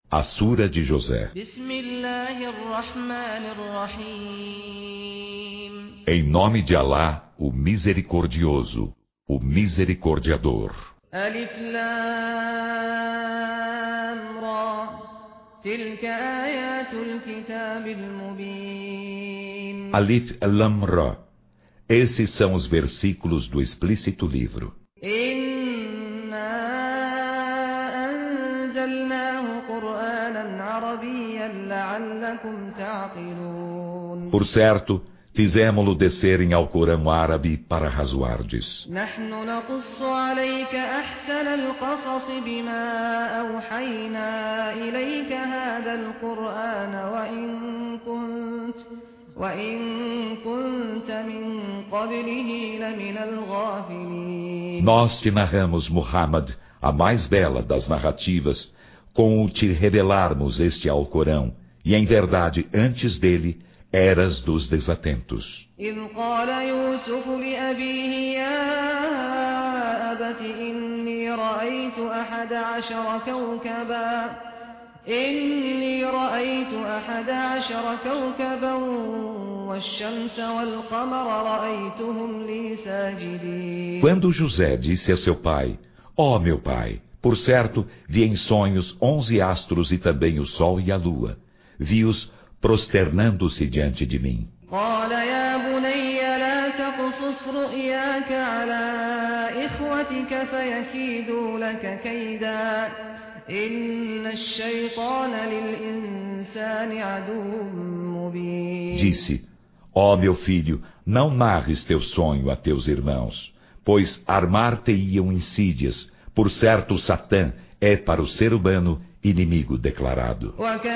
A Sura de José. Em nome de Alá, o Misericordioso, o Misericordiador. Alif Lam Ra. Tilka ayatul kitabil mubin. Alif Lam Ra. Esses são os versículos do explícito livro. Por certo, fizemo-lo descer em Alcorão árabe para razoardes. Nós te narramos, Muhammad, a mais bela das narrativas, com o te revelarmos este Alcorão, e em verdade, antes dele, eras dos desatentos. Quando José disse a seu pai: ó meu pai, por certo, vi em sonhos 11 astros e também o sol e a lua. Vi-os prosternando-se diante de mim. Disse: ó meu filho, não narres teu sonho a teus irmãos, pois armar-te-iam insídias. Por certo, Satã é para o ser humano inimigo declarado.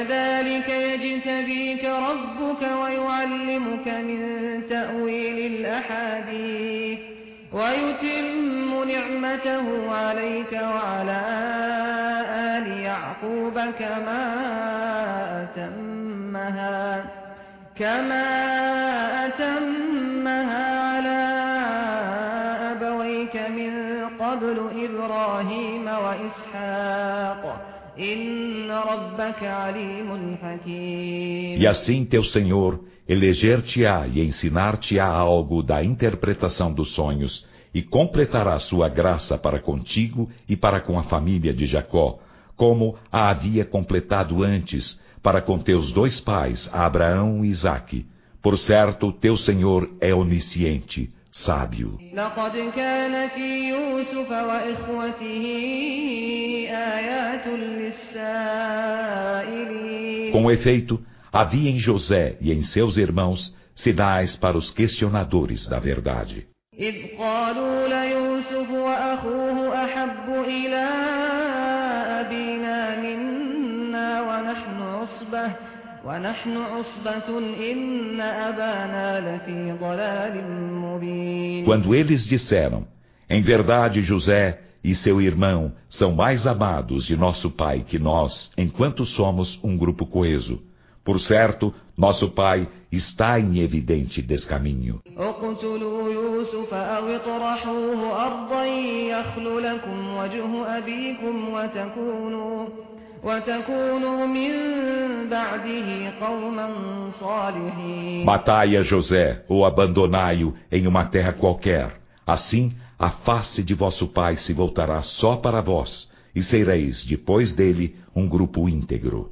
E assim teu Senhor eleger-te-á e ensinar-te-á algo da interpretação dos sonhos, e completará sua graça para contigo e para com a família de Jacó, como a havia completado antes para com teus dois pais, Abraão e Isaque. Por certo, teu Senhor é onisciente, sábio. Com efeito, havia em José e em seus irmãos sinais para os questionadores da verdade. Quando eles disseram: em verdade, José e seu irmão são mais amados de nosso pai que nós, enquanto somos um grupo coeso. Por certo, nosso pai está em evidente descaminho. Matai a José ou abandonai-o em uma terra qualquer. Assim, a face de vosso pai se voltará só para vós, e sereis, depois dele, um grupo íntegro.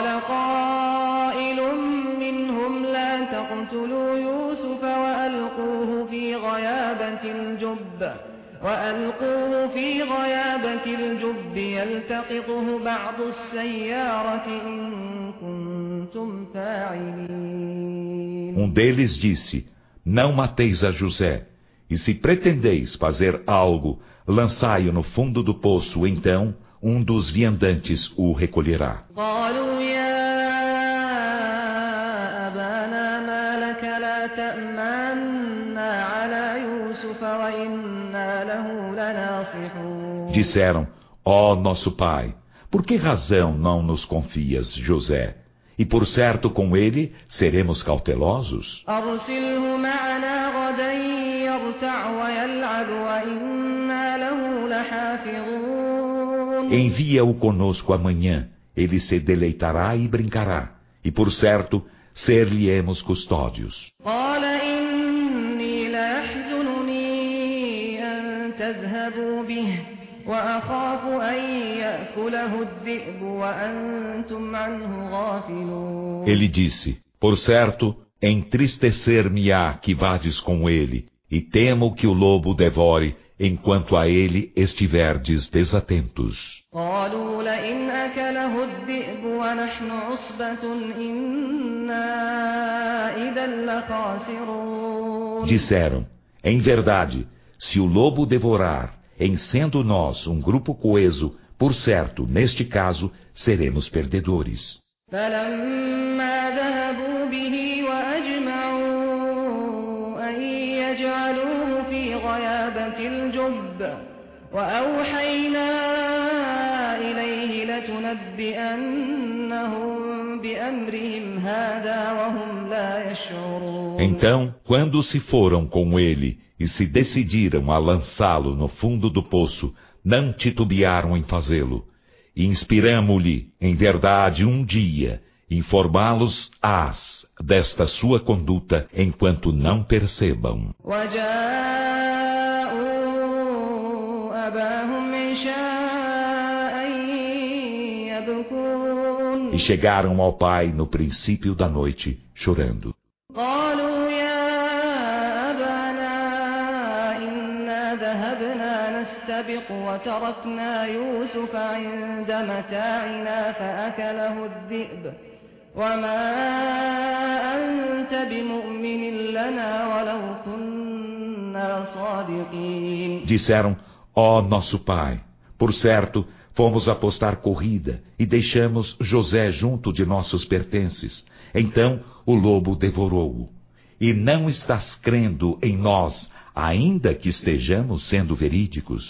Um deles disse: não mateis a José, e se pretendeis fazer algo, lançai-o no fundo do poço, então um dos viandantes o recolherá. Disseram: ó nosso pai, por que razão não nos confias José? E por certo com ele seremos cautelosos. Envia-o conosco amanhã, ele se deleitará e brincará, e por certo, ser-lhe-emos custódios. قال إني ليحزنني أن تذهبوا به وأخاف أن يأكله الذئب وأنتم عنه غافلون. Ele disse, por certo, entristecer-me-á que vades com ele, e temo que o lobo devore, enquanto a ele estiverdes desatentos. قالوا لئن أكله الذئب ونحن عصبة إنا إذا لخاسرون. Disseram, em verdade, se o lobo devorar, em sendo nós um grupo coeso, por certo, neste caso, seremos perdedores. فلما ذهبوا به وأجمعوا أن يجعلوه في غيابة الجب وأوحينا إليه لتنبئنهم بأمرهم هذا وهم لا يشعرون. Então, quando se foram com ele e se decidiram a lançá-lo no fundo do poço, não titubearam em fazê-lo. E inspiramo-lhe, em verdade, um dia, informá-los-ás desta sua conduta, enquanto não percebam. E chegaram ao pai no princípio da noite, chorando. وتركنا يوسف عند متاعنا فأكله الذئب وما أنت بمؤمن لنا ولو كنا صادقين. Disseram, ó nosso pai, por certo, fomos apostar corrida e deixamos José junto de nossos pertences. Então o lobo devorou-o. E não estás crendo em nós, ainda que estejamos sendo verídicos.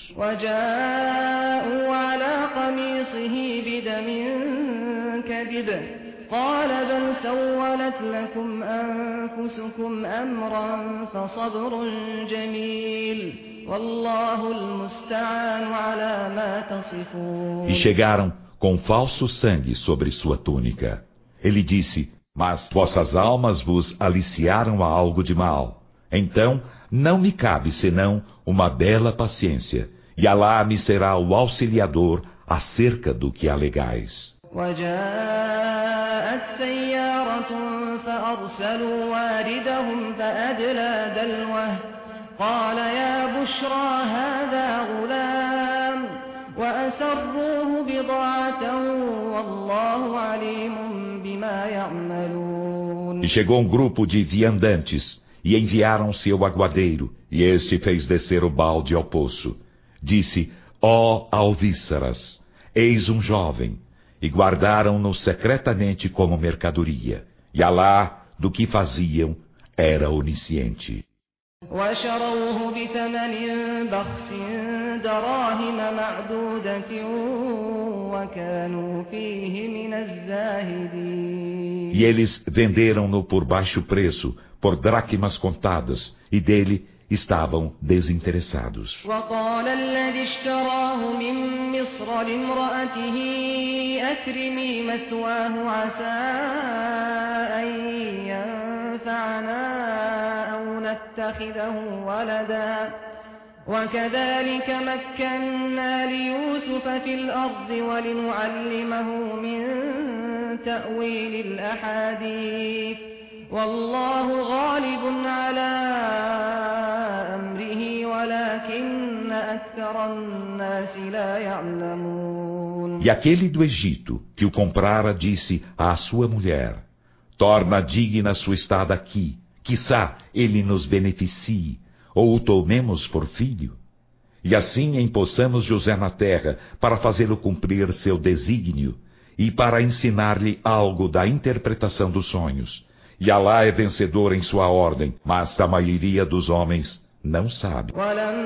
E chegaram com falso sangue sobre sua túnica. Ele disse, mas vossas almas vos aliciaram a algo de mal. Então, não me cabe senão uma bela paciência, e Alá me será o auxiliador acerca do que alegais. وجاءت سيارة فأرسلوا واردهم فأدلى دلوه قال يا بشرى هذا غلام وأسروه بضاعة والله عليم بما يعملون. E chegou um grupo de viandantes e enviaram seu aguadeiro, e este fez descer o balde ao poço. Disse, ó alvíceras, eis um jovem, e guardaram-no secretamente como mercadoria. E Alá, do que faziam, era onisciente. وشروه بثمن بخس دراهم معدودة وكانوا فيه من الزاهدين. E eles venderam-no por baixo preço, por dracmas contadas, e dele estavam desinteressados. وقال الذي اشتراه من مصر لامرأته أكرمي مثواه عسى أن ينفعنا أو نتخذه ولدا وكذلك مكنا ليوسف في الأرض ولنعلمه من تأويل الأحاديث والله غالب على أمره ولكن أكثر الناس لا يعلمون. E aquele do Egito, que o comprara, disse à sua mulher, torna digna sua estada aqui, quiçá ele nos beneficie, ou o tomemos por filho. E assim empossamos José na terra, para fazê-lo cumprir seu desígnio, e para ensinar-lhe algo da interpretação dos sonhos. E Alá é vencedor em sua ordem, mas a maioria dos homens não sabe.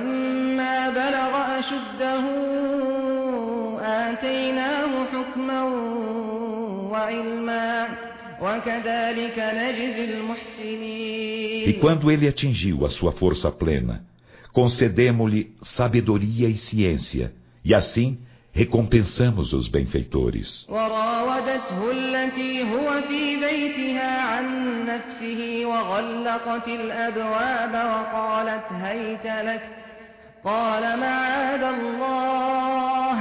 E quando ele atingiu a sua força plena, concedemo-lhe sabedoria e ciência, e assim recompensamos os benfeitores. وراودته التي هو في بيتها عن نفسه وغلقت الأبواب وقالت هيت لك قال معاذ الله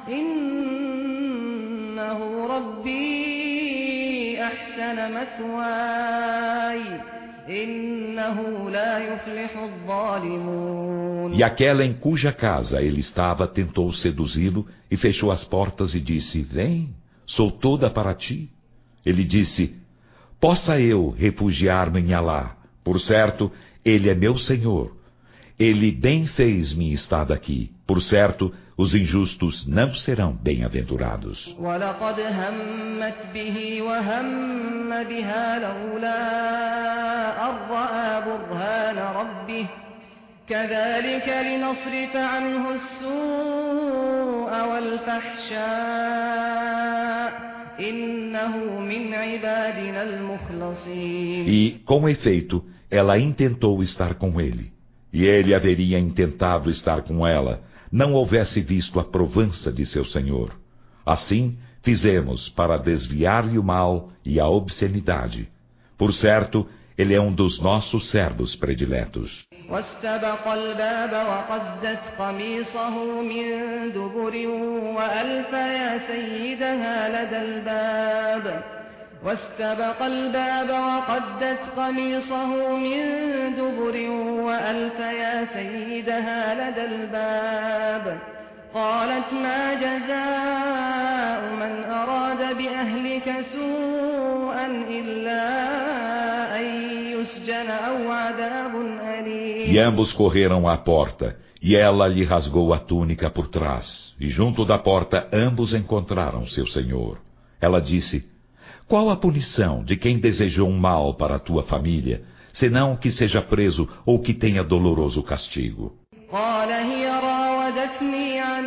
إنه ربي أحسن مثواي إنه لا يفلح الظالمون. E aquela em cuja casa ele estava tentou seduzi-lo e fechou as portas e disse: Vem, sou toda para ti. Ele disse: Possa eu refugiar-me em Alá. Por certo, ele é meu Senhor. Ele bem fez-me estar aqui. Por certo, os injustos não serão bem-aventurados. وَلَقَدْ هَمَّتْ بِهِ وَهَمَّ بِهَا لَوْلَا أَن رَّأَىٰ بُرْهَانَ رَبِّهِ كَذَٰلِكَ لِنَصْرِفَ عَنْهُ السُّوءَ وَالْفَحْشَاءَ إِنَّهُ مِنْ عِبَادِنَا الْمُخْلَصِينَ. E, com efeito, ela intentou estar com ele. E ele haveria intentado estar com ela, não houvesse visto a provança de seu Senhor. Assim, fizemos para desviar-lhe o mal e a obscenidade. Por certo, ele é um dos nossos servos prediletos. واستبق الباب وقدت قميصه من دبر وألف يا سيدها لدى الباب واستبق الباب وقدت قميصه من دبر وألف يا سيدها لدى الباب قالت ما جزاء من أراد بأهلك سوءا إلا أن يسجن أو عذاب أليم. E ambos correram à porta, e ela lhe rasgou a túnica por trás, e junto da porta ambos encontraram seu senhor. Ela disse: Qual a punição de quem desejou um mal para a tua família, senão que seja preso ou que tenha doloroso castigo? قال هي راودتني عن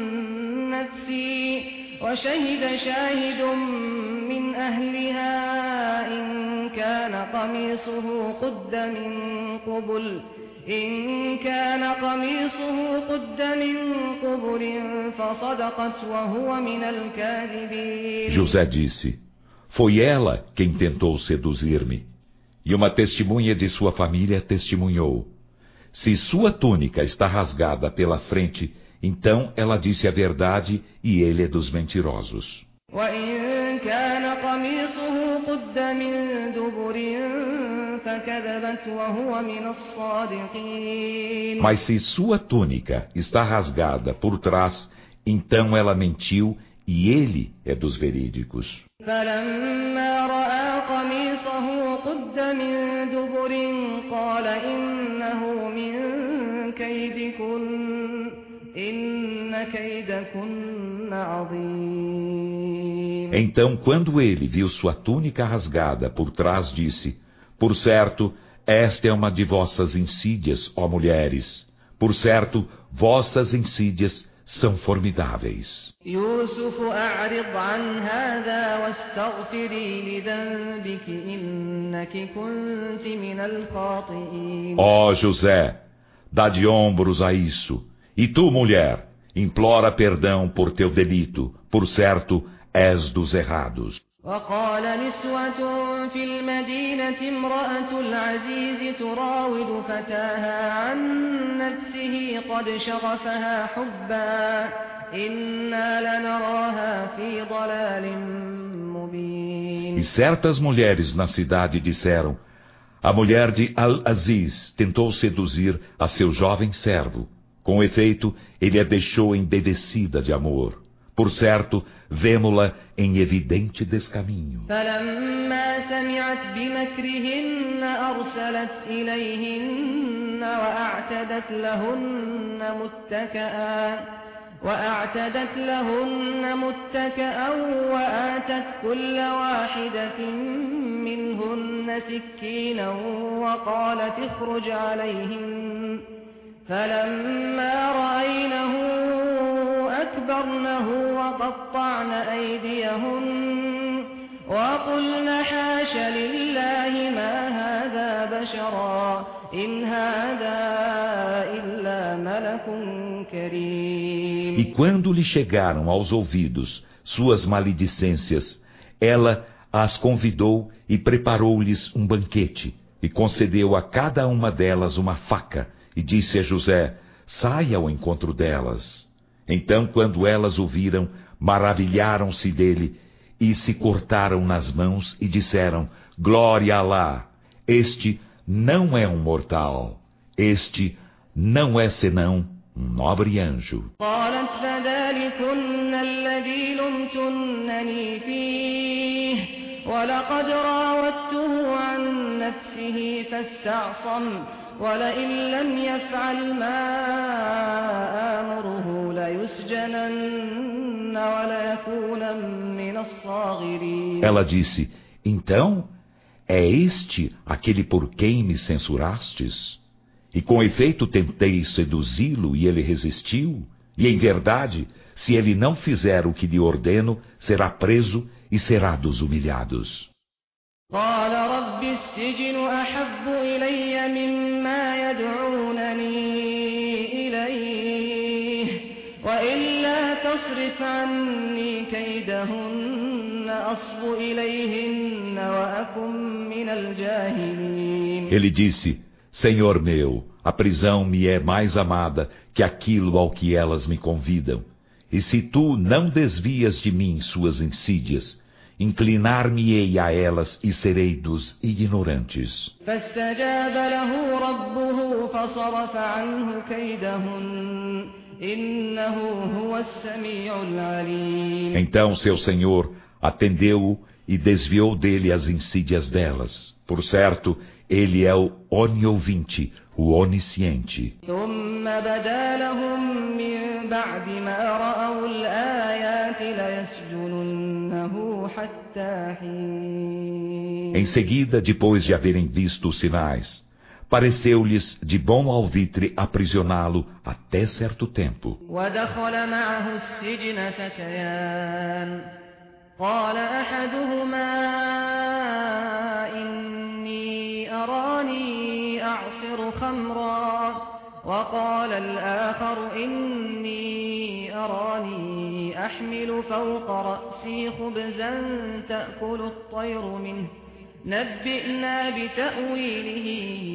نفسي وشهد شاهد من أهلها إن كان قميصه قد من قبل فصدقت وهو من الكاذبين. José disse: Foi ela quem tentou seduzir-me. E uma testemunha de sua família testemunhou: Se sua túnica está rasgada pela frente, então ela disse a verdade e ele é dos mentirosos. وإن كان قميصه قد من دبر فكذبت وهو من الصادقين. Mas se sua túnica está rasgada por trás, então ela mentiu e ele é dos verídicos. فلما رأى قميصه قد من دبر قال إنه من كيدكن إن كيدكن عظيم. Então, quando ele viu sua túnica rasgada por trás, disse: Por certo, esta é uma de vossas insídias, ó mulheres. Por certo, vossas insídias são formidáveis. يوسف أعرض عن هذا واستغفري لذنبك إنك كنت من الخاطئين. Ó José, dá de ombros a isso. E tu, mulher, implora perdão por teu delito. Por certo, és dos errados. وقال نسوة في المدينة امرأة العزيز تراود فتاها عن نفسه قد شغفها حبا إنا لنراها في ضلال مبين. E certas mulheres na cidade disseram: A mulher de Al-Aziz tentou seduzir a seu jovem servo. Com efeito, ele a deixou embevecida de amor. Por certo, vemo-la em evidente descaminho. فلما سمعت بمكرهن أرسلت إليهن وأعتدت لهن متكئا وآتت كل واحدة منهن سكينا وقالت اخرج عليهن فلما رأينه أكبرنه وقطعن أيديهن وقلن حاش لله ما هذا بشرا إن هذا إلا ملك كريم. E quando lhe chegaram aos ouvidos suas maledicências, ela as convidou e preparou-lhes um banquete, e concedeu a cada uma delas uma faca, e disse a José: saia ao encontro delas. Então, quando elas o viram, maravilharam-se dele, e se cortaram nas mãos, e disseram: glória a Alá! Este não é um mortal, este não é senão um nobre anjo. ولقد راودته عن نفسه فاستعصم ولئن لم يفعل ما آمره ليسجنن وليكون من الصاغرين. Ela disse: então, é este aquele por quem me censurastes? E com efeito tentei seduzi-lo e ele resistiu? E em verdade, se ele não fizer o que lhe ordeno, será preso e será dos humilhados. قال رب السجن أحب إلي مما يدعونني إليه وإلا تصرف عني كيدهن أصب إليهن وأكن من الجاهلين. Ele disse: Senhor meu, a prisão me é mais amada que aquilo ao que elas me convidam. E se tu não desvias de mim suas insídias, inclinar-me-ei a elas e serei dos ignorantes. فاستجاب له ربه فصرف عنه كيدهن إنه هو السميع العليم. Então seu Senhor atendeu-o e desviou dele as insídias delas. Por certo, ele é o oniovinte, o onisciente. ثم بدا لهم من بعد ما رأوا الآيات ليسجننه حتى حين. Em seguida, depois de haverem visto os sinais, pareceu-lhes de bom alvitre aprisioná-lo até certo tempo. ودخل معه السجن فتيان قال أحدهما إني أراني أعصر خمرا وقال الآخر إني أراني أحمل فوق رأسي خبزا تأكل الطير منه نبئنا بتأويله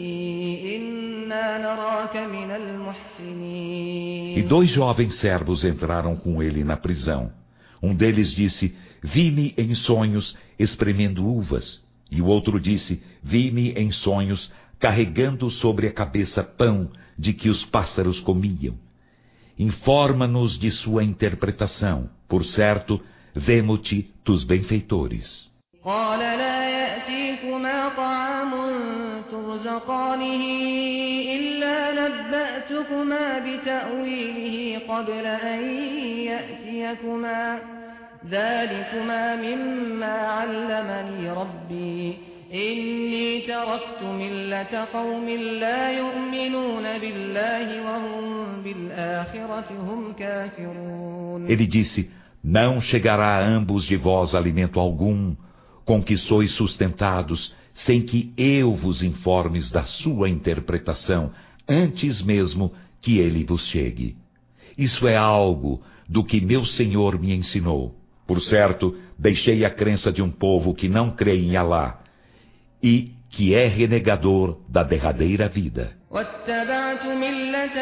إنا نراك من المحسنين. E 2 jovens servos entraram com ele na prisão. Um deles disse: vi-me em sonhos espremendo uvas. E o outro disse: vi-me em sonhos carregando sobre a cabeça pão de que os pássaros comiam. Informa-nos de sua interpretação. Por certo, vemo-te dos benfeitores. قال لا يأتيكما طعام ترزقانه إلا نبأتكما بتأويله قبل أن يأتيكما ذلكما مما علمني ربي إني تركت ملة قوم لا يؤمنون بالله وهم بالآخرة هم كافرون. Ele disse: não chegará a ambos de vós alimento algum, com que sois sustentados, sem que eu vos informes da sua interpretação, antes mesmo que ele vos chegue. Isso é algo do que meu Senhor me ensinou. Por certo, deixei a crença de um povo que não crê em Alá e que é renegador da derradeira vida. واتبعت ملة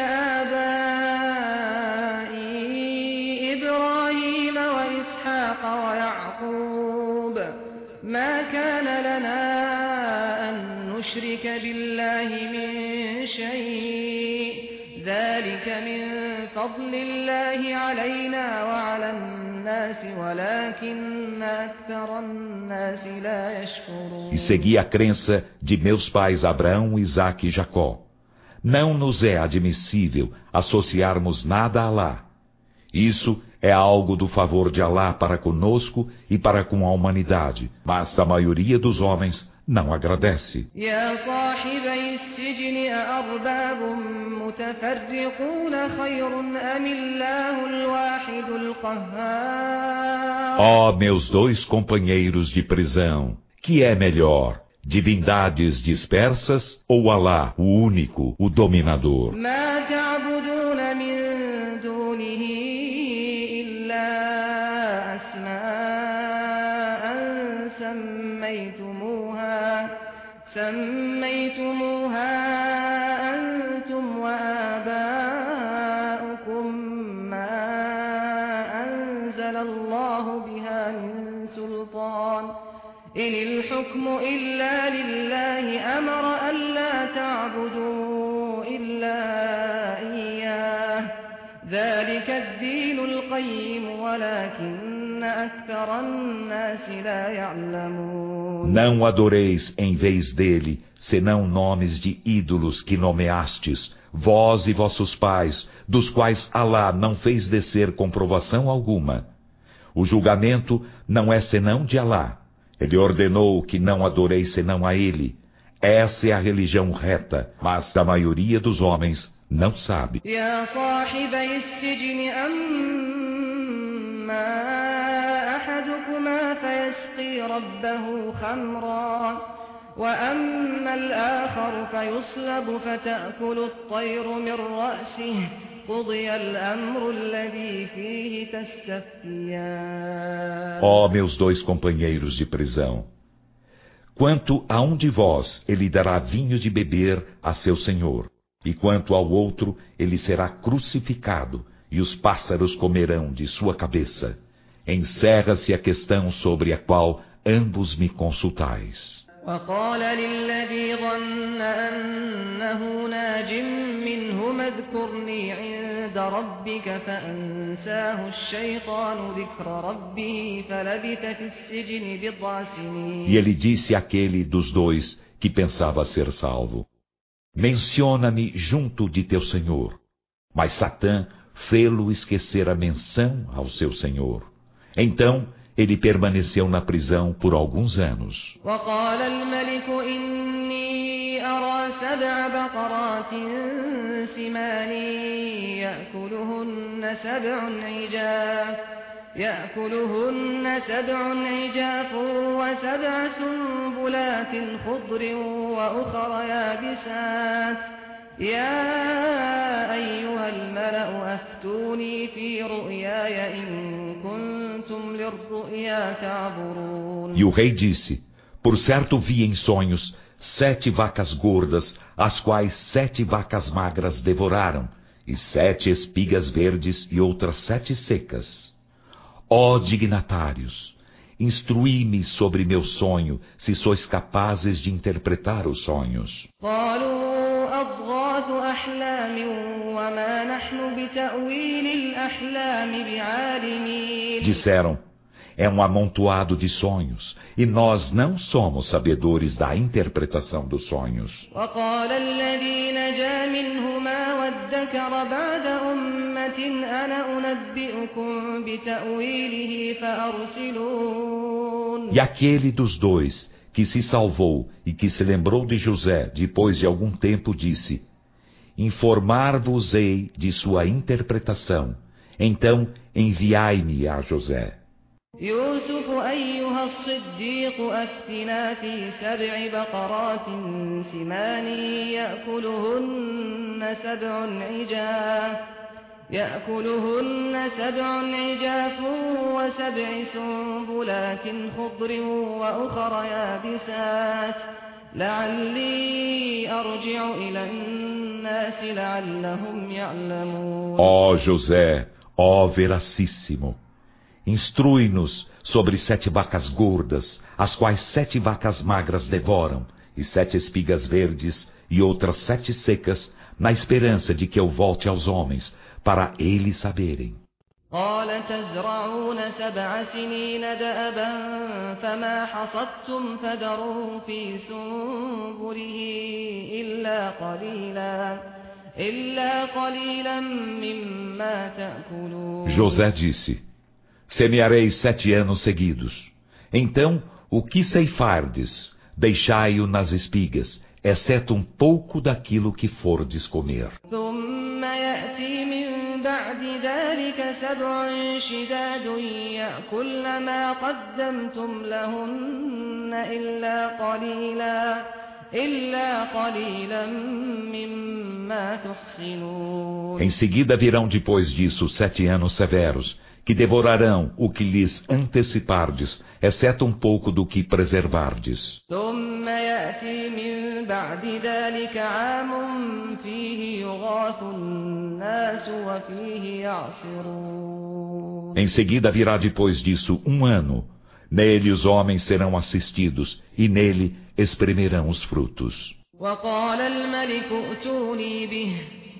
آبائي إبراهيم وإسحاق ويعقوب ما كان لنا أن نشرك بالله من شيء ذلك من فضل الله علينا وعلى الناس ولكن أكثر الناس لا يشكرون. E segui a crença de meus pais Abraão, Isaque e Jacó. Não nos é admissível associarmos nada a Alá. Isso é algo do favor de Alá para conosco e para com a humanidade, mas a maioria dos homens não agradece. يا صاحبي السجن أأرباب متفرقون خير أم الله الواحد القهار. Ó meus 2 companheiros de prisão, que é melhor, divindades dispersas ou Alá, o único, o dominador? ما تعبدون من دونه سميتموها أنتم وآباؤكم ما أنزل الله بها من سلطان إن الحكم إلا لله أمر ألا تعبدوا إلا إياه ذلك الدين القيم ولكن أكثر الناس لا يعلمون. Não adoreis em vez dele, senão nomes de ídolos que nomeastes, vós e vossos pais, dos quais Alá não fez descer comprovação alguma. O julgamento não é senão de Alá. Ele ordenou que não adoreis senão a ele. Essa é a religião reta, mas a maioria dos homens não sabe. يا صاحبي السجن أما أحدكما فيسقي ربه خمرا وأما الآخر فيصلب فتأكل الطير من رأسه قضي الأمر الذي فيه تستفتيان. Ó meus dois companheiros de prisão, quanto a um de vós ele dará vinho de beber a seu senhor, e quanto ao outro ele será crucificado, e os pássaros comerão de sua cabeça. Encerra-se a questão sobre a qual ambos me consultais. وقال للذي ظن أنه ناج منهما اذكرني عند ربك فأنساه الشيطان ذكر ربه فلبث في السجن بضع سنين. E ele disse àquele dos dois que pensava ser salvo: menciona-me junto de teu Senhor. Mas Satã fê-lo esquecer a menção ao seu Senhor. Então ele permaneceu na prisão por alguns anos. وقال الملك إني أرى 7 بقرات سمان يأكلهن 7 عجاف و7 سنبلات خضر وأخر يابسات يا أيها الملأ أفتوني في رؤياي إن كنتم للرؤيا تعبرون. E o rei disse: por certo vi em sonhos 7 vacas gordas, as quais 7 vacas magras devoraram, e 7 espigas verdes e outras 7 secas. Ó dignatários, instruí-me sobre meu sonho, se sois capazes de interpretar os sonhos. Disseram: é um amontoado de sonhos, e nós não somos sabedores da interpretação dos sonhos. E aquele dos dois que se salvou e que se lembrou de José depois de algum tempo disse: informar-vos-ei de sua interpretação, então enviai-me a José. يوسف أيها الصديق أفتنا في 7 بقرات سمان يأكلهن 7 عجاف و7 سنبلات خضر وأخر يابسات لعلي أرجع إلى الناس لعلهم يعلمون. Ó José, ó Veracíssimo, instrui-nos sobre 7 vacas gordas, as quais 7 vacas magras devoram, e 7 espigas verdes e outras 7 secas, na esperança de que eu volte aos homens, para eles saberem. قال تزرعون 7 سنين دأبا فما حصدتم فذروه في سنبله إلا قليلا مما تأكلون. José disse: semeareis 7 anos seguidos. Então, o que ceifardes, deixai-o nas espigas, exceto um pouco daquilo que fordes comer. بعد ذلك 7 شداد يأكلن ما قدمتم لهن إلا قليلا مما تحصنون. Em seguida virão depois disso 7 anos severos, que devorarão o que lhes antecipardes, exceto um pouco do que preservardes. ثم يأتي من بعد ذلك عام فيه يغاث الناس وفيه يعصرون. Em seguida virá depois disso um ano. Nele os homens serão assistidos, e nele espremerão os frutos. وقال الملك ائتوني به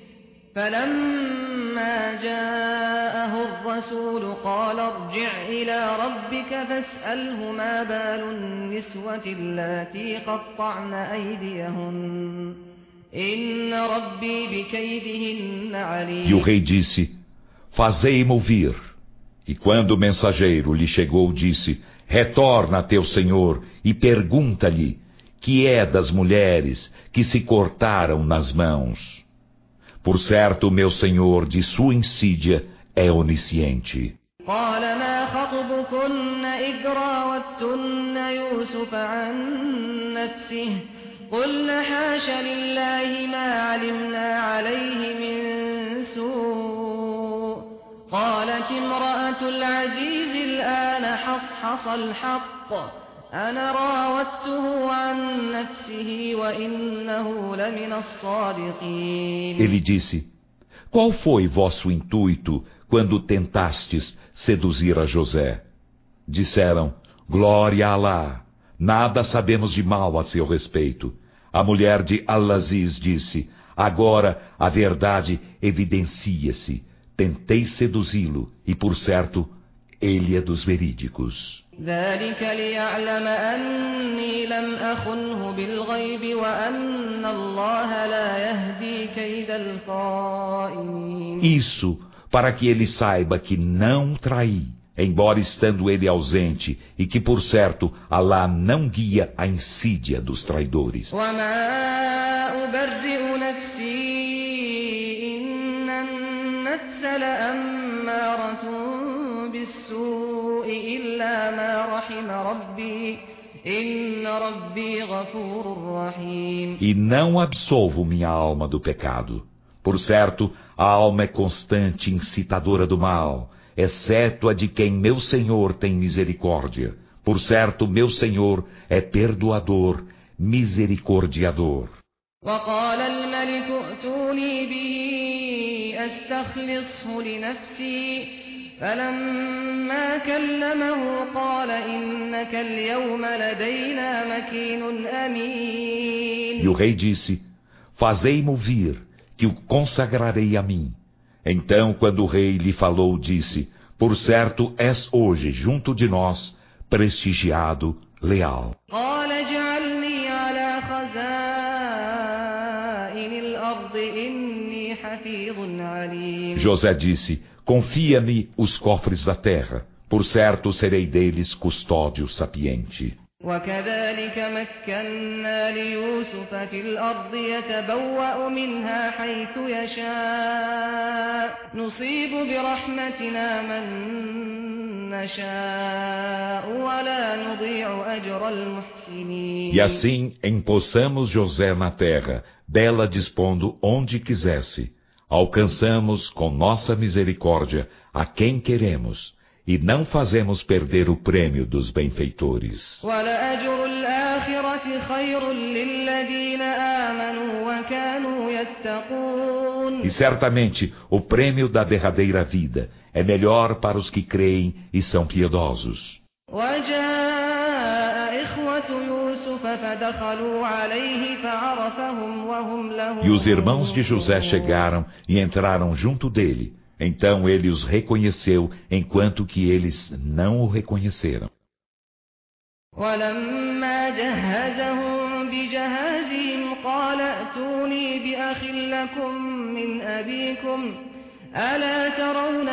فلما جاءه الرسول قال ارجع إلى ربك فاسأله ما بال النسوة اللاتي قطعن أيديهن إن ربي بكيدهن عليم. E o rei disse: Fazei-mo vir. E quando o mensageiro lhe chegou, disse: Retorna a teu senhor e pergunta-lhe que é das mulheres que se cortaram nas mãos. Por certo, meu senhor, de sua insídia, é onisciente. قال ما خطبكن إذ راوتن يوسف عن نفسه قلنا حاش لله ما علمنا عليه من سوء قالت امرأة العزيز الآن حصحص الحق أنا راودته عن نفسه وإنه لمن الصادقين. Ele disse: Qual foi vosso intuito quando tentastes seduzir a José? Disseram: Glória a Alá, nada sabemos de mal a seu respeito. A mulher de Al-Aziz disse: Agora a verdade evidencia-se. Tentei seduzi-lo, e por certo, ele é dos verídicos. ذلك ليعلم أني لم أخنه بالغيب وأن الله لا يهدي كيد الخائنين. Isso para que ele saiba que não traí, embora estando ele ausente, e que por certo Alá não guia a insídia dos traidores. وما أبرئ نفسي إن النفس لأمارة بالسوء إلا ما رحم ربي إن ربي غفور رحيم. E não absolvo minha alma do pecado. Por certo, a alma é constante incitadora do mal, exceto a de quem meu Senhor tem misericórdia. Por certo, meu Senhor é perdoador, misericordiador. وقال الملك ائتوني به أستخلصه لنفسي فلما كلمه قال إنك اليوم لدينا مكين أمين. E o rei disse: Fazei-mo vir, que o consagrarei a mim. Então, quando o rei lhe falou, disse: Por certo, és hoje, junto de nós, prestigiado, leal. قال اجعلني على خزائن الأرض إني حفيظ عليم. José disse: Confia-me os cofres da terra, por certo serei deles custódio sapiente. وكذلك مكنا ليوسف في الأرض يتبوأ منها حيث يشاء نصيب برحمتنا من نشاء ولا نضيع أجر المحسنين. E assim empossamos José na terra, dela dispondo onde quisesse. Alcançamos com nossa misericórdia a quem queremos, e não fazemos perder o prêmio dos benfeitores. وَلَأَجْرُ الْآخِرَةِ خَيْرٌ لِّلَّذِينَ آمَنُوا وَكَانُوا يَتَّقُونَ. E certamente o prêmio da derradeira vida é melhor para os que creem e são piedosos. وَجَاءَ إِخْوَةُ يُوسُفَ فَدَخَلُوا عَلَيْهِ فَعَرَفَهُمْ وَهُمْ لَهُ. E os irmãos de José chegaram e entraram junto dele. Então ele os reconheceu, enquanto que eles não o reconheceram. وَلَمَّا جَهَّزَهُم بِجَهَازِهِمْ قَالَ ائْتُونِي بِأَخٍ لَّكُم مِّنْ أَبِيكُمْ أَلَا تَرَوْنَ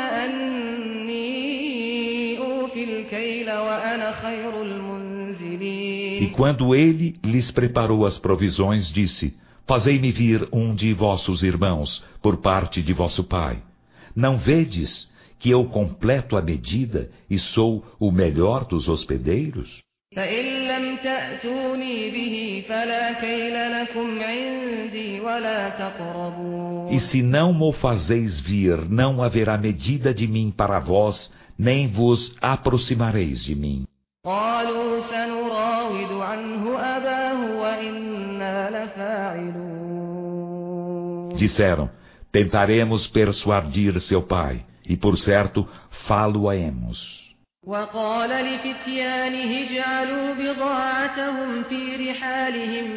أَنِّي أُوفِي الْكَيْلَ وَأَنَا خَيْرُ الْمُنزِلِينَ. E quando ele lhes preparou as provisões, disse: Fazei-me vir um de vossos irmãos, por parte de vosso pai. Não vedes que eu completo a medida e sou o melhor dos hospedeiros? فَإِن لَّمْ تَأْتُونِي بِهِ فَلَا كَيْلَ لَكُمْ عِندِي وَلَا تَقْرَبُونِ. E se não mo fazeis vir, não haverá medida de mim para vós, nem vos aproximareis de mim. قالوا سنراود عنه أباه وإنا لفاعلون. Disseram, tentaremos persuadir seu pai, e por certo, falo-aemos. وقال لفتيانه اجعلوا بضاعتهم في رحالهم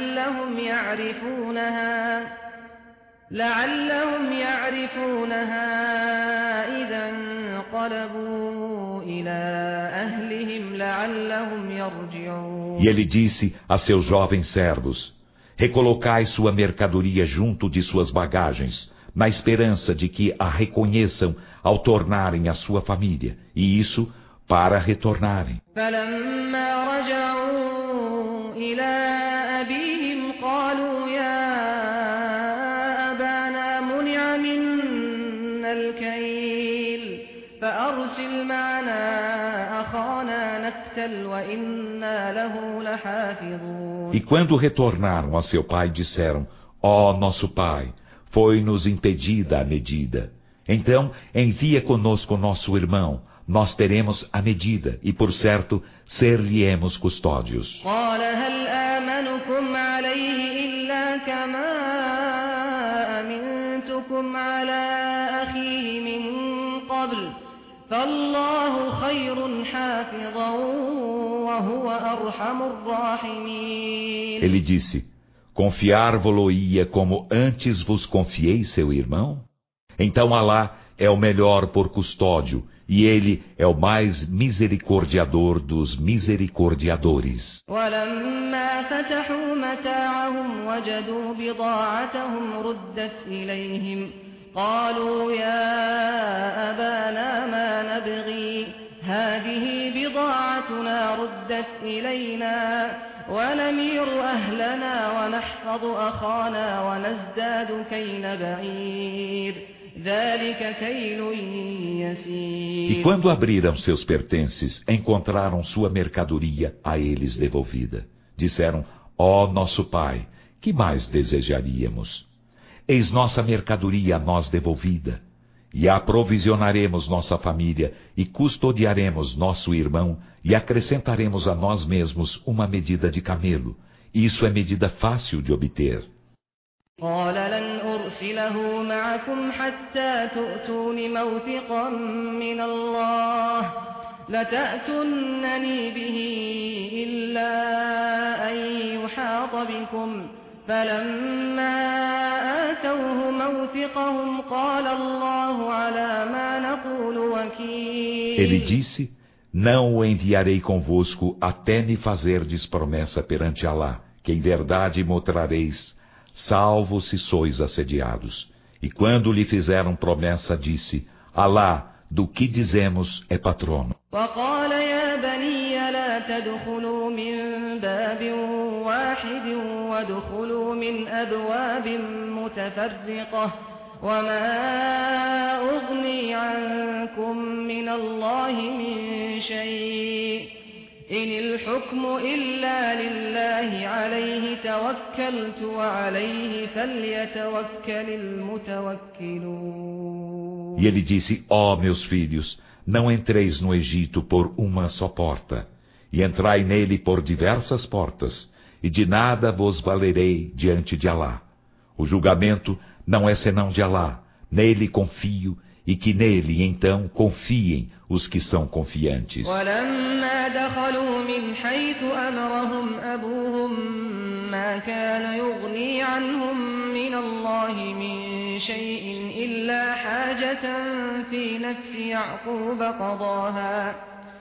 لعلهم يعرفونها إذا انقلبوا إلى أهلهم لعلهم يرجعون. E ele disse a seus jovens servos, recolocai sua mercadoria junto de suas bagagens, na esperança de que a reconheçam ao tornarem a sua família, e isso para retornarem. فلما رجعوا إلى أبيهم قالوا يا أبانا منع منا الكيل فأرسل معنا أخانا نكتل وإنا له لحافظون. E quando retornaram a seu pai, disseram, ó nosso pai, foi-nos impedida a medida. Então, envia conosco nosso irmão, nós teremos a medida, e por certo, ser-lhe-emos custódios. قال هل آمنكم عليه إلا كما أمنتكم على أخيه من قبل فالله خير حافظا وهو أرحم الراحمين. Ele disse, confiar-vos-ia como antes vos confiei seu irmão? Então Alá é o melhor por custódio, e ele é o mais misericordiador dos misericordiadores. ولما فتحوا متاعهم وجدوا بضاعتهم ردت إليهم قالوا يا أبانا ما نبغي هذه بضاعتنا ردت إلينا ونمير أهلنا ونحفظ أخانا ونزداد كيل بعير ذلك كيل يسير. E quando abriram seus pertences, encontraram sua mercadoria a eles devolvida. Disseram, ó nosso pai, que mais desejaríamos? Eis nossa mercadoria a nós devolvida, e aprovisionaremos nossa família, e custodiaremos nosso irmão, e acrescentaremos a nós mesmos uma medida de camelo. Isso é medida fácil de obter. قال لن أرسله معكم حتى تؤتون موثقا من الله لتأتونني به إلا أن يحاط بكم فلما آتوه موثقهم قال الله على ما نقول وكيل. Ele disse, não o enviarei convosco até me fazerdes promessa perante Alá, que em verdade mostrareis, salvo se sois assediados. E quando lhe fizeram promessa, disse, Alá, do que dizemos, é patrono. وقال يا بني لا تدخلوا من باب واحد وادخلوا من أبواب متفرقة وما أغني عنكم من الله من شيء إن الحكم إلا لله عليه توكلت وعليه فليتوكل المتوكلون. E ele disse, ó meus filhos, não entreis no Egito por uma só porta, e entrai nele por diversas portas, e de nada vos valerei diante de Alá. O julgamento não é senão de Alá, nele confio, e que nele então confiem os que são confiantes. ولما دخلوا من حيث أمرهم أبوهم ما كان يغني عنهم من الله من شيء إلا حاجة في نفس يعقوب قضاها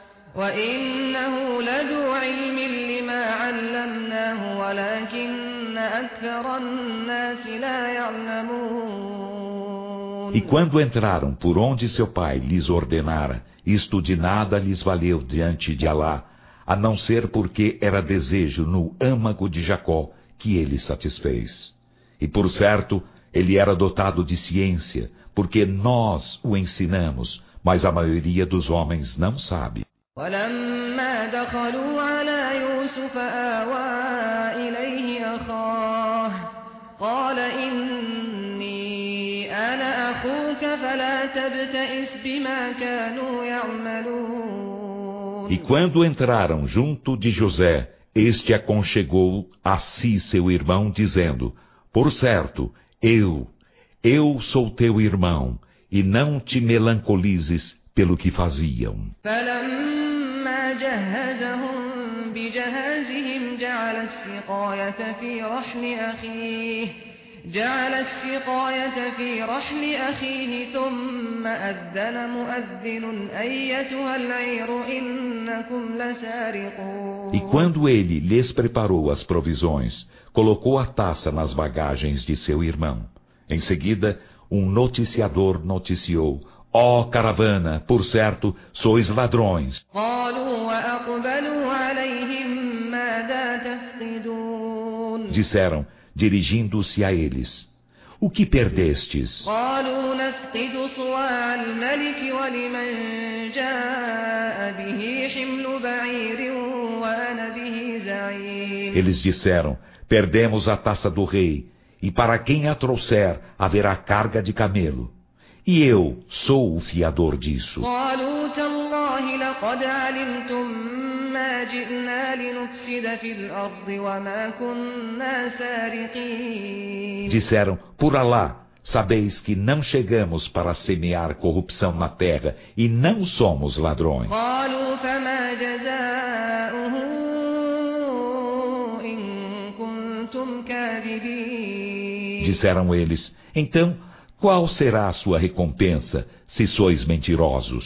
وإنه لذو علم لما علمناه ولكن أكثر الناس لا يعلمون. E quando entraram por onde seu pai lhes ordenara, isto de nada lhes valeu diante de Alá, a não ser porque era desejo no âmago de Jacó que ele satisfez. E por certo, ele era dotado de ciência, porque nós o ensinamos, mas a maioria dos homens não sabe. ولما دخلوا على يوسف آوى إليه أخاه قال إني أنا أخوك فلا تبتئس بما كانوا يعملون. E quando entraram junto de José, este aconchegou a si seu irmão, dizendo: Por certo, eu sou teu irmão, e não te melancolizes pelo que faziam. فلما جهزهم بجهازهم جعل السقاية في رحل أخيه ثم أذن مؤذن أيتها العير إنكم لسارقون. E quando ele lhes preparou as provisões, colocou a taça nas bagagens de seu irmão. Em seguida, um noticiador noticiou: Ó caravana, por certo, sois ladrões. Disseram, dirigindo-se a eles: O que perdestes? Eles disseram: Perdemos a taça do rei, e para quem a trouxer haverá carga de camelo. E eu sou o fiador disso. Disseram, por Alá, sabeis que não chegamos para semear corrupção na terra e não somos ladrões. Disseram eles, então, qual será a sua recompensa, se sois mentirosos?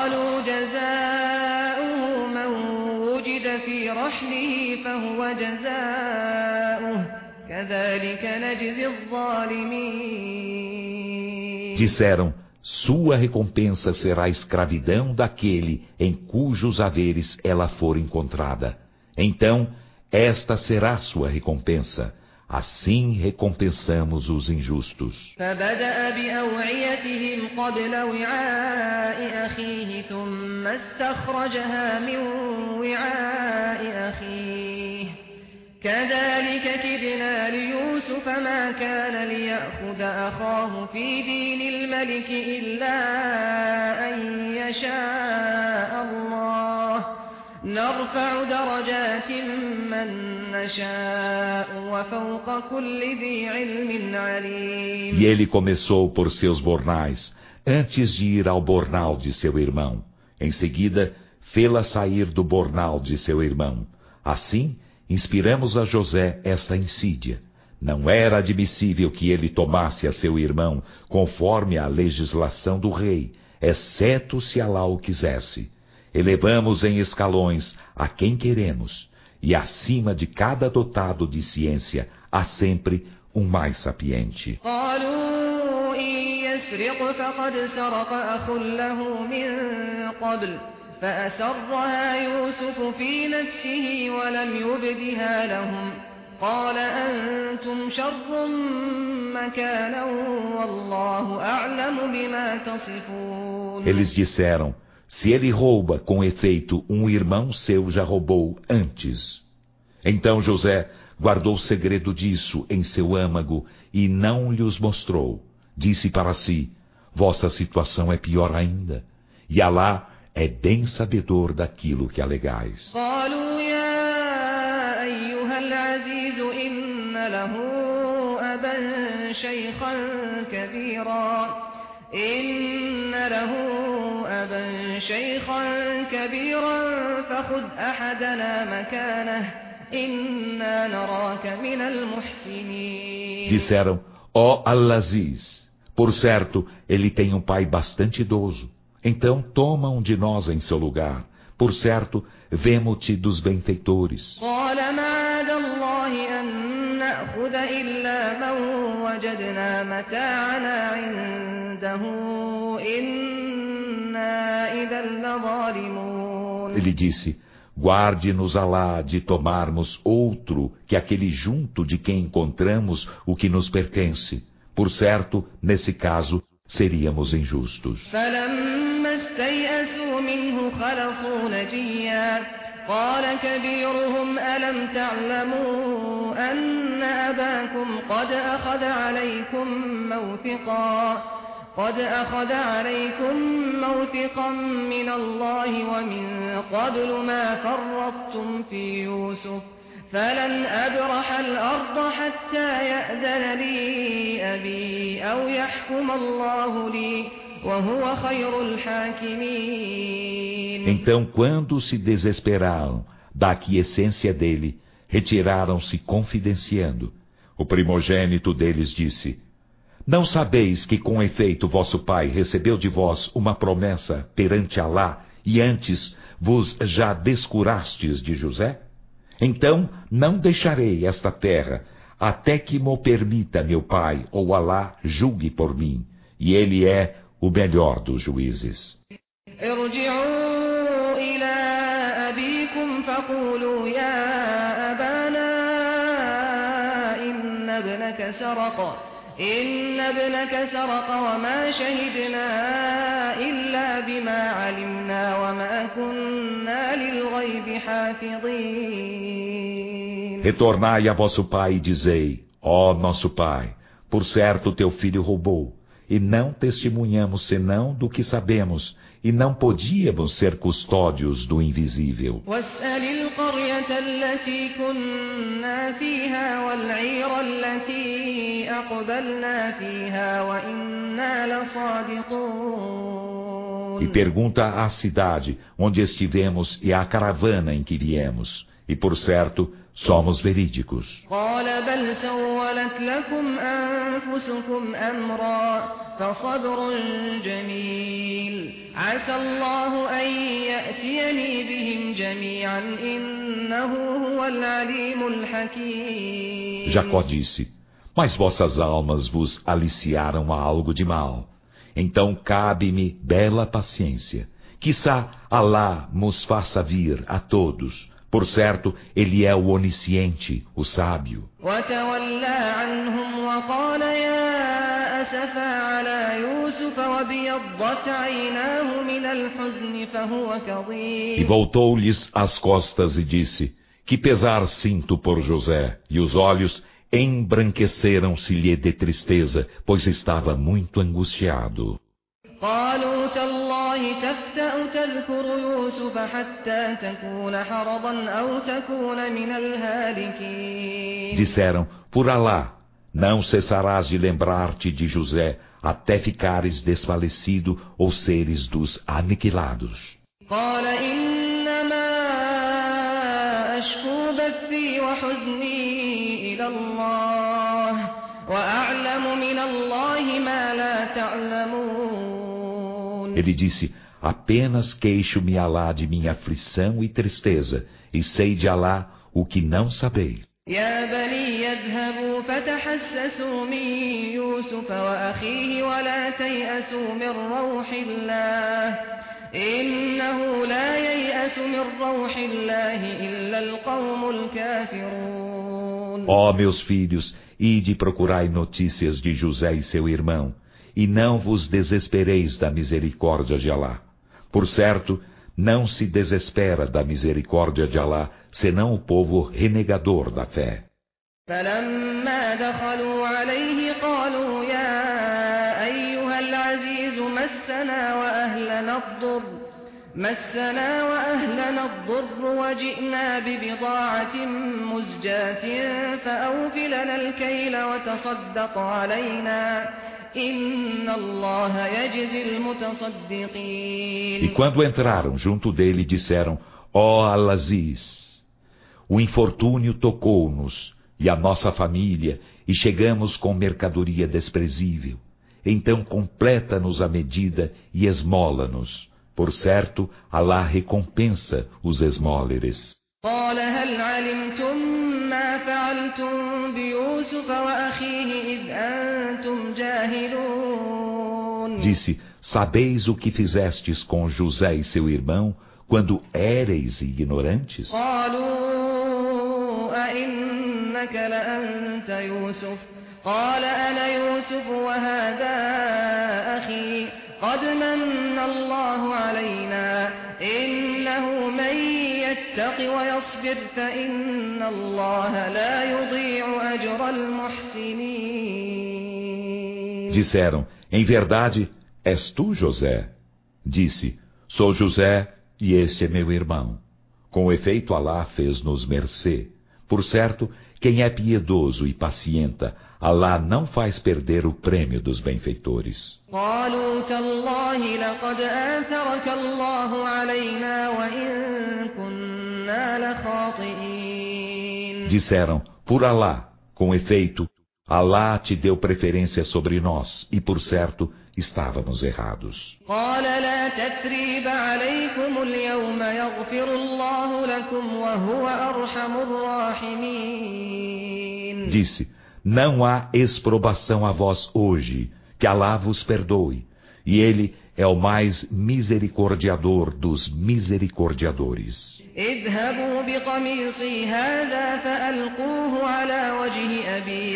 Disseram, sua recompensa será a escravidão daquele em cujos haveres ela for encontrada. Então, esta será sua recompensa. Assim recompensamos os injustos. فبدأ بأوعيتهم قبل وعاء أخيه ثم استخرجها من وعاء أخيه كذلك كدنا ليوسف ما كان ليأخذ أخاه في دين الملك إلا أن يشاء الله نرفع درجات من نشاء وفوق كل ذي علم عليم. E ele começou por seus bornais, antes de ir ao bornal de seu irmão. Em seguida, fê-la sair do bornal de seu irmão. Assim, inspiramos a José essa insídia. Não era admissível que ele tomasse a seu irmão conforme a legislação do rei, exceto se Alá o quisesse. Elevamos em escalões a quem queremos, e acima de cada dotado de ciência há sempre um mais sapiente. Eles disseram, se ele rouba, com efeito, um irmão seu já roubou antes. Então José guardou segredo disso em seu âmago e não lhes mostrou. Disse para si, vossa situação é pior ainda, e Alá é bem sabedor daquilo que alegais. إن له أبا شيخا كبيرا فخذ أحدنا مكانه إنا نراك من المحسنين. Disseram, ó Al-Aziz, por certo, ele tem um pai bastante idoso. Então toma um de nós em seu lugar. Por certo, vemo-te dos benfeitores. قال معاذ الله أن نأخذ إلا من وجدنا متاعنا عنده إنا إذا لظالمون. Ele disse, guarde-nos Alá de tomarmos outro que aquele junto de quem encontramos o que nos pertence. Por certo, nesse caso, seríamos injustos. فلما استيئسوا منه خلصوا نجيا قال كبيرهم ألم تعلموا أن أباكم قد أخذ عليكم موثقا قد أخذ عليكم موثقا من الله ومن قبل ما فرطتم في يوسف فلن أبرح الأرض حتى يأذن لي أبي أو يحكم الله لي وهو خير الحاكمين. Então, quando se desesperaram da aquiescência dele, retiraram-se confidenciando. O primogênito deles disse: Não sabeis que com efeito vosso pai recebeu de vós uma promessa perante Alá e antes vos já descurastes de José? Então não deixarei esta terra até que mo permita meu pai ou Alá julgue por mim, e ele é o melhor dos juízes. ارجعوا إلى أبيكم فقولوا يا أبانا إن ابنك سرق وما شهدنا إلا بما علمنا وما كنا للغيب حافظين. Retornai a vosso pai e dizei: Ó nosso pai, por certo teu filho roubou, e não testemunhamos senão do que sabemos, e não podíamos ser custódios do invisível. واسأل القرية التي كنا فيها والعير التي أقبلنا فيها وإنا لصادقون. E pergunta à cidade onde estivemos e à caravana em que viemos, e por certo somos verídicos. قال بل سولت لكم أنفسكم أمرا فصبر جميل عسى الله أن يأتيني بهم جميعا إنه هو العليم الحكيم. Jacó disse: Mas vossas almas vos aliciaram a algo de mal. Então cabe-me bela paciência. Quiçá Alá nos faça vir a todos. Por certo, ele é o onisciente, o sábio. وتولى عنهم وقال يا أسفا على يوسف وابيضت عيناه من الحزن فهو كظيم. E voltou-lhes as costas e disse: Que pesar sinto por José, e os olhos embranqueceram-se-lhe de tristeza, pois estava muito angustiado. قالوا تالله تفتأ تذكر يوسف حتى تكون حرضا أو تكون من الهالكين. Disseram: Por Alá, não cessarás de lembrar-te de José até ficares desfalecido ou seres dos aniquilados. قال إنما أشكو بثي وحزني إلى الله وأعلم من الله ما لا تعلمون. Ele disse: Apenas queixo-me a Alá de minha aflição e tristeza, e sei de Alá o que não sabeis. يا بني يذهبوا فتحسسوا من يوسف وأخيه ولا تيأسوا من روح الله إنه لا ييأس من روح الله إلا القوم الكافرون. Ó meus filhos, ide procurai notícias de José e seu irmão, e não vos desespereis da misericórdia de Alá. Por certo, não se desespera da misericórdia de Alá, senão o povo renegador da fé. فلما دخلوا عليه قالوا يا أيها العزيز مسنا وأهلنا الضر وجئنا ببضاعة مزجاة فأوف لنا الكيل وتصدق علينا إن الله يجزي المتصدقين. E quando entraram junto dele, disseram: Ó Al-Aziz, o infortúnio tocou-nos e a nossa família, e chegamos com mercadoria desprezível. Então completa-nos a medida e esmola-nos. Por certo, Alá recompensa os esmóleres. قال هل علمتم ما فعلتم بيوسف وأخيه إذ أنتم جاهلون. Disse: Sabeis o que fizestes com José e seu irmão quando éreis ignorantes? قالوا أئنك لأنت يوسف قال أنا يوسف وهذا أخي قد من الله علينا إنه من يتق ويصبر فإن الله لا يضيع أجر المحسنين. Disseram: Em verdade, és tu, José? Disse: Sou José, e este é meu irmão. Com efeito, Alá fez-nos mercê. Por certo, quem é piedoso e pacienta, Alá não faz perder o prêmio dos benfeitores. قالوا تالله لقد آثرك الله علينا وإن كنا لخاطئين. Disseram: Por Alá, com efeito, Alá te deu preferência sobre nós, e por certo, estávamos errados. قال لا تثريب عليكم اليوم يغفر الله لكم وهو أرحم الراحمين. Disse: Não há exprobação a vós hoje, que Alá vos perdoe, e Ele é o mais misericordiador dos misericordiadores. اذهبوا بقميصي هذا فألقوه على وجه أبي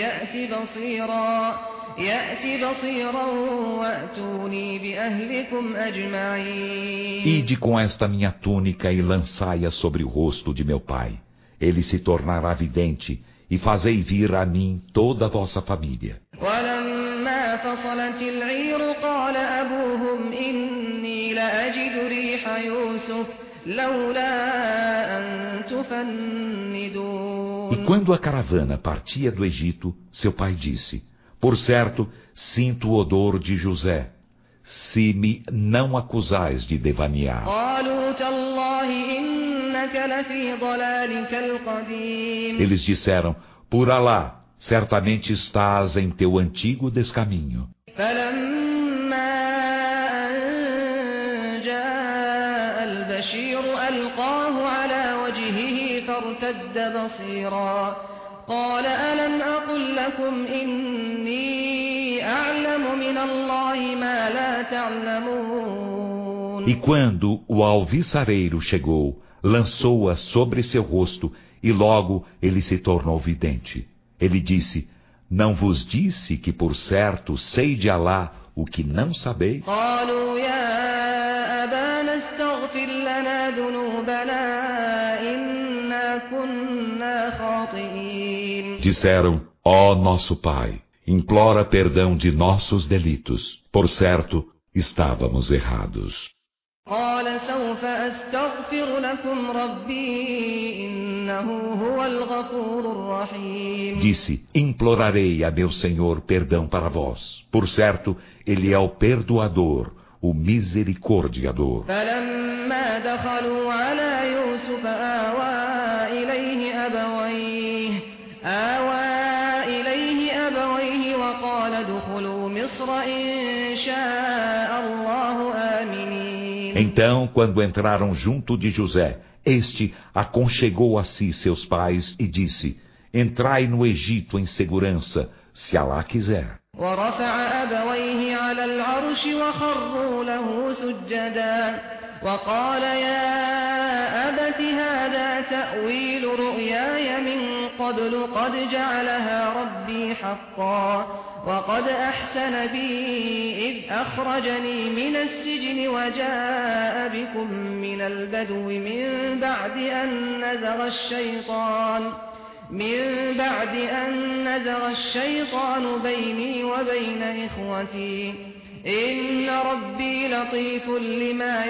يأت بصيرا وأتوني بأهلكم أجمعين. Ide com esta minha túnica e lançai-a sobre o rosto de meu pai. Ele se tornará vidente, e fazei vir a mim toda a vossa família. ولما فصلت العير قال أبوهم إني لأجد ريح يوسف لولا أن تفندون. E quando a caravana partia do Egito, seu pai disse: Por certo, sinto o odor de José, se me não acusais de devanear. قالوا تالله إنك لفي ضلالك القديم. Eles disseram: Por Alá, certamente estás em teu antigo descaminho. فلما أن جاء البشير ألقاه على وجهه فارتد بصيرا قال ألم أقل لكم إني أعلم من الله ما لا تعلمون. E quando o alviçareiro chegou, lançou-a sobre seu rosto, e logo ele se tornou vidente. Ele disse: Não vos disse que por certo sei de Alá o que não sabeis? قالوا يا أبانا استغفر لنا ذنوبنا إنا كنا خاطئين. Disseram: Ó nosso pai, implora perdão de nossos delitos. Por certo, estávamos errados. قال سوف أستغفر لكم ربي إنه هو الغفور الرحيم. Disse: Implorarei a meu Senhor perdão para vós. Por certo, Ele é o perdoador, o misericordiador. فلما دخلوا على يوسف آوى إليه أبويه وقال ادخلوا مصر إن شاء الله آمنين. Então, quando entraram junto de José, este aconchegou a si seus pais e disse: Entrai no Egito em segurança, se Alá quiser. ورفع أبويه على العرش وخروا له سجدا وقال يا أبت هذا تأويل رؤياي من قبل قد جعلها ربي حقا وقد أحسن بي إذ أخرجني من السجن وجاء بكم من البدو من بعد أن نزغ الشيطان بيني وبين إخوتي إن ربي لطيف لما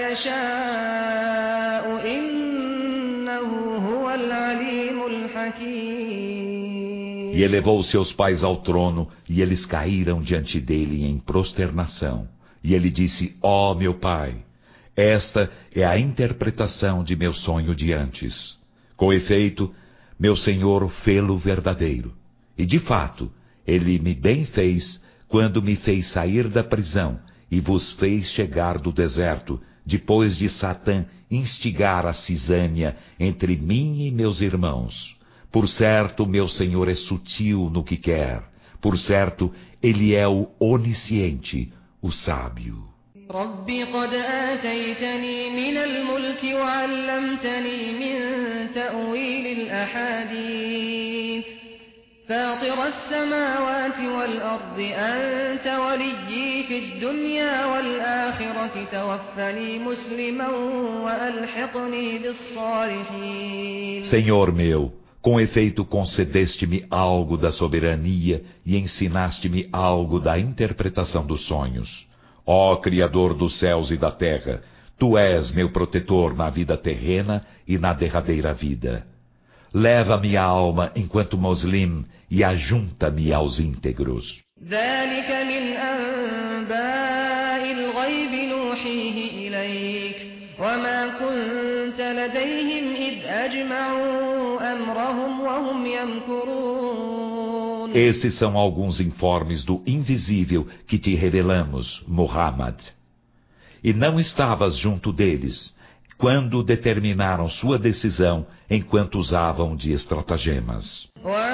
يشاء إنه هو العليم الحكيم. E elevou seus pais ao trono, e eles caíram diante dele em prosternação. E ele disse: Ó meu pai, esta é a interpretação de meu sonho de antes. Com efeito, meu Senhor fê-lo verdadeiro. E de fato, Ele me bem fez quando me fez sair da prisão e vos fez chegar do deserto, depois de Satã instigar a cisânia entre mim e meus irmãos. Por certo, meu Senhor é sutil no que quer. Por certo, Ele é o onisciente, o sábio. رب قد آتيتني من الملك وعلمتني من تأويل الأحاديث فاطر السماوات والأرض أنت وليي في الدنيا والآخرة توفني مسلما وألحقني بالصالحين. Senhor meu, Com efeito, concedeste-me algo da soberania e ensinaste-me algo da interpretação dos sonhos. Ó Criador dos céus e da terra, Tu és meu protetor na vida terrena e na derradeira vida. Leva minha alma enquanto muslim e ajunta-me aos íntegros. ذلك من أنباء الغيب نوحيه إليك وما كنت لديهم إذ أجمعوا أمرهم وهم يمكرون. Esses são alguns informes do invisível que te revelamos, Muhammad. E não estavas junto deles, quando determinaram sua decisão, enquanto usavam de estratagemas.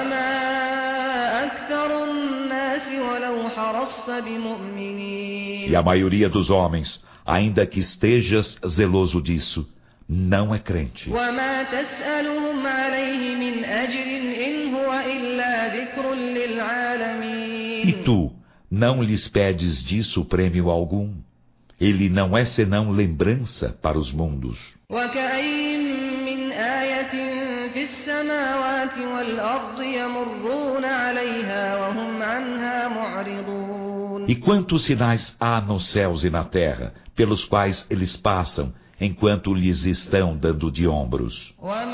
E a maioria dos homens, ainda que estejas zeloso disso, não é crente. E tu não lhes pedes disso prêmio algum. Ele não é senão lembrança para os mundos. E quantos sinais há nos céus e na terra, pelos quais eles passam, enquanto lhes estão dando de ombros.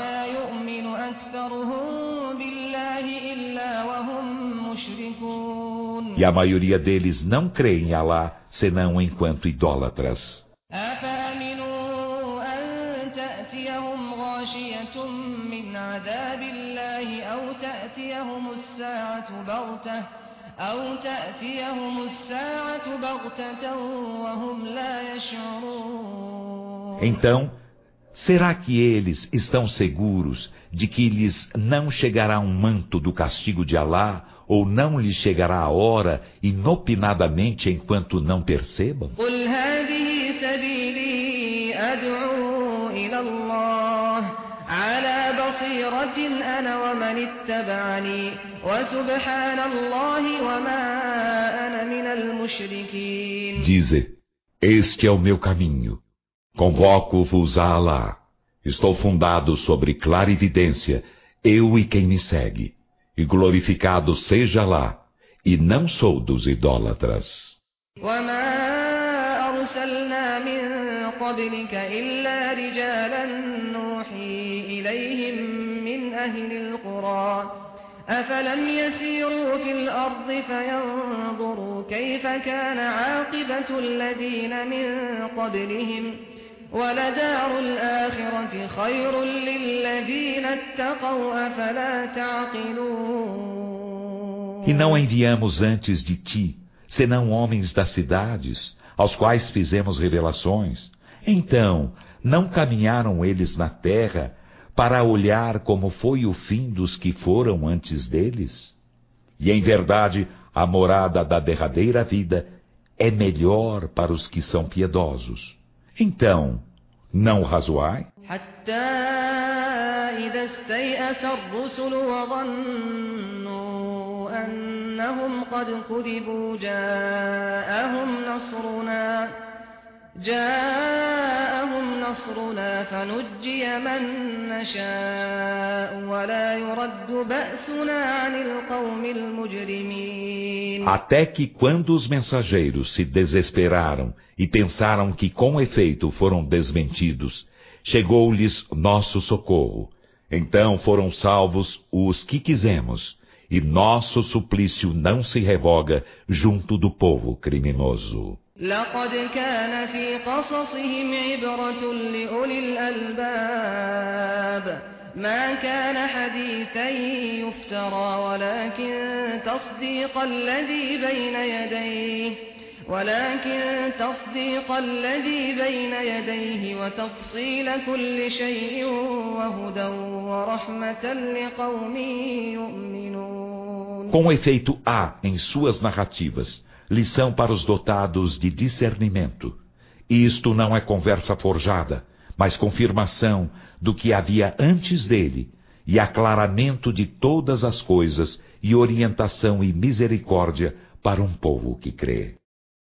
E a maioria deles não crê em Alá, senão enquanto idólatras. Então, será que eles estão seguros de que lhes não chegará um manto do castigo de Alá, ou não lhes chegará a hora inopinadamente enquanto não percebam? Dize, este é o meu caminho. Convoco-vos a Alá. Estou fundado sobre clarividência, eu e quem me segue. E glorificado seja Alá, e não sou dos idólatras. أفلم يسيروا في الأرض فينظروا كيف كان عاقبة الذين من قبلهم ولدار الآخرة خير للذين اتقوا أفلا تعقلون. E não enviamos antes de ti, senão homens das cidades, aos quais fizemos revelações. Então, não caminharam eles na terra para olhar como foi o fim dos que foram antes deles? E em verdade, a morada da derradeira vida é melhor para os que são piedosos. Então, não razoai? جاءهم نصرنا فنجي من نشاء ولا يرد بأسنا عن القوم المجرمين. Até que quando os mensageiros se desesperaram e pensaram que com efeito foram desmentidos, chegou-lhes nosso socorro. Então foram salvos os que quisemos, e nosso suplício não se revoga junto do povo criminoso. لقد كان في قصصهم عبرة لأولي الألباب ما كان حديثا يفترى ولكن تصديق الذي بين يديه وتفصيل كل شيء وهدى ورحمة لقوم يؤمنون. Com efeito, há em suas narrativas lição para os dotados de discernimento. Isto não é conversa forjada, mas confirmação do que havia antes dele, e aclaramento de todas as coisas, e orientação e misericórdia para um povo que crê.